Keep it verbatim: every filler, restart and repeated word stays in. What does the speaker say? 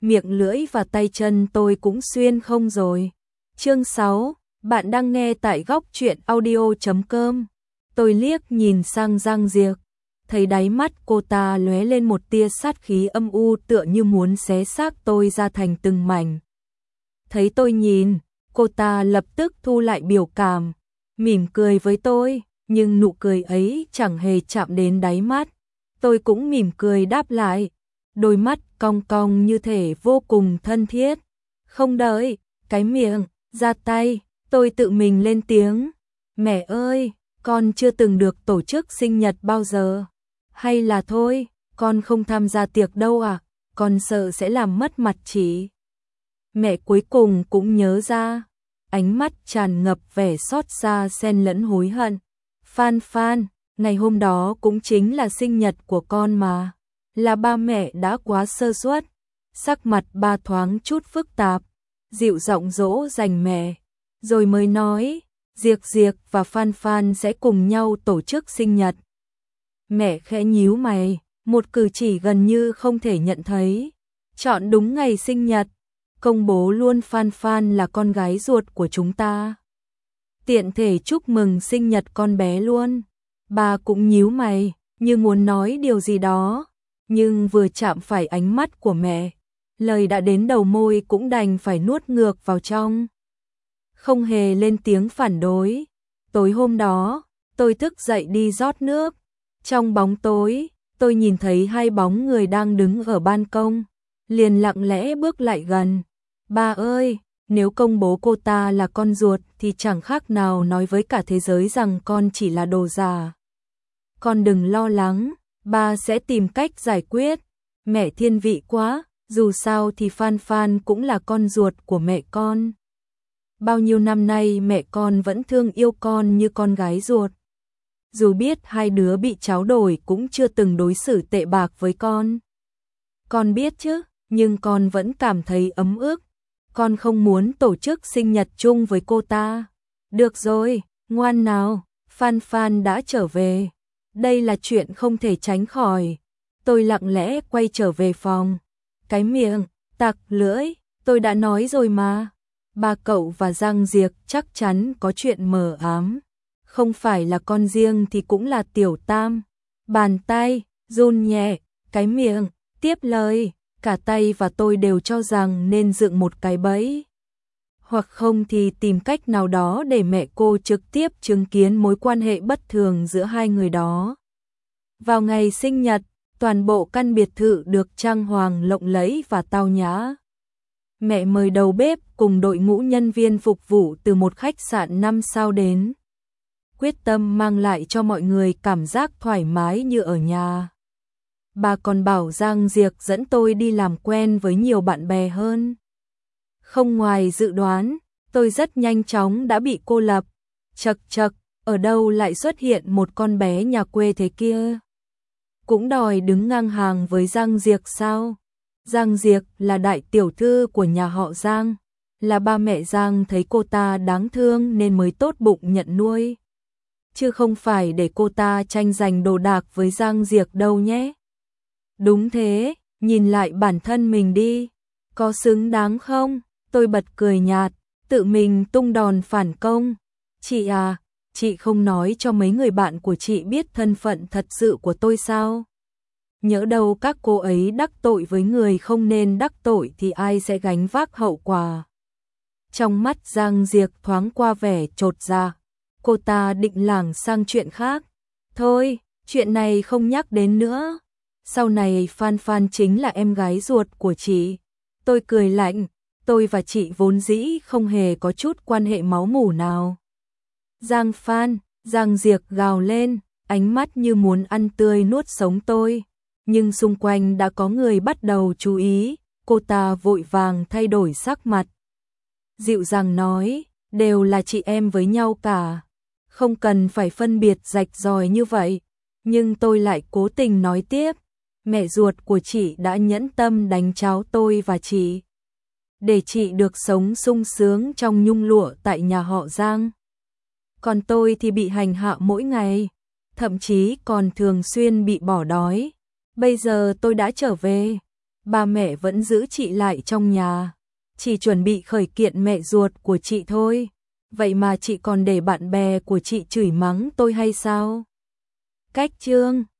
miệng lưỡi và tay chân tôi cũng xuyên không rồi. Chương sáu, bạn đang nghe tại góc truyện audio chấm com. Tôi liếc nhìn sang Giang Diệc, thấy đáy mắt cô ta lóe lên một tia sát khí âm u tựa như muốn xé xác tôi ra thành từng mảnh. Thấy tôi nhìn, cô ta lập tức thu lại biểu cảm, mỉm cười với tôi, nhưng nụ cười ấy chẳng hề chạm đến đáy mắt. Tôi cũng mỉm cười đáp lại, đôi mắt cong cong như thể vô cùng thân thiết. Không đợi, cái miệng, ra tay, tôi tự mình lên tiếng. Mẹ ơi, con chưa từng được tổ chức sinh nhật bao giờ. Hay là thôi, con không tham gia tiệc đâu à, con sợ sẽ làm mất mặt chị. Mẹ cuối cùng cũng nhớ ra, ánh mắt tràn ngập vẻ xót xa xen lẫn hối hận. Phan Phan, ngày hôm đó cũng chính là sinh nhật của con mà. Là ba mẹ đã quá sơ suất. Sắc mặt ba thoáng chút phức tạp, dịu giọng dỗ dành mẹ, rồi mới nói, Diệc Diệc và Phan Phan sẽ cùng nhau tổ chức sinh nhật. Mẹ khẽ nhíu mày, một cử chỉ gần như không thể nhận thấy. Chọn đúng ngày sinh nhật, công bố luôn Phan Phan là con gái ruột của chúng ta. Tiện thể chúc mừng sinh nhật con bé luôn. Bà cũng nhíu mày, như muốn nói điều gì đó, nhưng vừa chạm phải ánh mắt của mẹ, lời đã đến đầu môi cũng đành phải nuốt ngược vào trong. Không hề lên tiếng phản đối. Tối hôm đó, tôi thức dậy đi rót nước. Trong bóng tối, tôi nhìn thấy hai bóng người đang đứng ở ban công, liền lặng lẽ bước lại gần. Ba ơi, nếu công bố cô ta là con ruột thì chẳng khác nào nói với cả thế giới rằng con chỉ là đồ giả. Con đừng lo lắng, ba sẽ tìm cách giải quyết. Mẹ thiên vị quá, dù sao thì Phan Phan cũng là con ruột của mẹ con. Bao nhiêu năm nay mẹ con vẫn thương yêu con như con gái ruột. Dù biết hai đứa bị cháu đổi cũng chưa từng đối xử tệ bạc với con. Con biết chứ, nhưng con vẫn cảm thấy ấm ức. Con không muốn tổ chức sinh nhật chung với cô ta. Được rồi, ngoan nào, Phan Phan đã trở về. Đây là chuyện không thể tránh khỏi. Tôi lặng lẽ quay trở về phòng. Cái miệng, tặc lưỡi, tôi đã nói rồi mà. Ba cậu và Giang Diệc chắc chắn có chuyện mờ ám. Không phải là con riêng thì cũng là tiểu tam. Bàn tay, run nhẹ, cái miệng, tiếp lời. Cả tay và tôi đều cho rằng nên dựng một cái bẫy. Hoặc không thì tìm cách nào đó để mẹ cô trực tiếp chứng kiến mối quan hệ bất thường giữa hai người đó. Vào ngày sinh nhật, toàn bộ căn biệt thự được trang hoàng lộng lẫy và tao nhã. Mẹ mời đầu bếp cùng đội ngũ nhân viên phục vụ từ một khách sạn năm sao đến. Quyết tâm mang lại cho mọi người cảm giác thoải mái như ở nhà. Bà còn bảo Giang Diệc dẫn tôi đi làm quen với nhiều bạn bè hơn. Không ngoài dự đoán, tôi rất nhanh chóng đã bị cô lập. Chật chật, ở đâu lại xuất hiện một con bé nhà quê thế kia? Cũng đòi đứng ngang hàng với Giang Diệc sao? Giang Diệc là đại tiểu thư của nhà họ Giang, là ba mẹ Giang thấy cô ta đáng thương nên mới tốt bụng nhận nuôi. Chứ không phải để cô ta tranh giành đồ đạc với Giang Diệc đâu nhé. Đúng thế, nhìn lại bản thân mình đi, có xứng đáng không? Tôi bật cười nhạt, tự mình tung đòn phản công. Chị à, chị không nói cho mấy người bạn của chị biết thân phận thật sự của tôi sao? Nhỡ đâu các cô ấy đắc tội với người không nên đắc tội thì ai sẽ gánh vác hậu quả? Trong mắt Giang Diệc thoáng qua vẻ chột dạ, cô ta định lảng sang chuyện khác. Thôi, chuyện này không nhắc đến nữa. Sau này Phan Phan chính là em gái ruột của chị. Tôi cười lạnh, tôi và chị vốn dĩ không hề có chút quan hệ máu mủ nào. Giang Phan, Giang Diệc gào lên, ánh mắt như muốn ăn tươi nuốt sống tôi. Nhưng xung quanh đã có người bắt đầu chú ý, cô ta vội vàng thay đổi sắc mặt. Dịu dàng nói, đều là chị em với nhau cả. Không cần phải phân biệt rạch ròi như vậy. Nhưng tôi lại cố tình nói tiếp. Mẹ ruột của chị đã nhẫn tâm đánh cháu tôi và chị, để chị được sống sung sướng trong nhung lụa tại nhà họ Giang. Còn tôi thì bị hành hạ mỗi ngày, thậm chí còn thường xuyên bị bỏ đói. Bây giờ tôi đã trở về, ba mẹ vẫn giữ chị lại trong nhà, chỉ chuẩn bị khởi kiện mẹ ruột của chị thôi. Vậy mà chị còn để bạn bè của chị chửi mắng tôi hay sao? Cách chương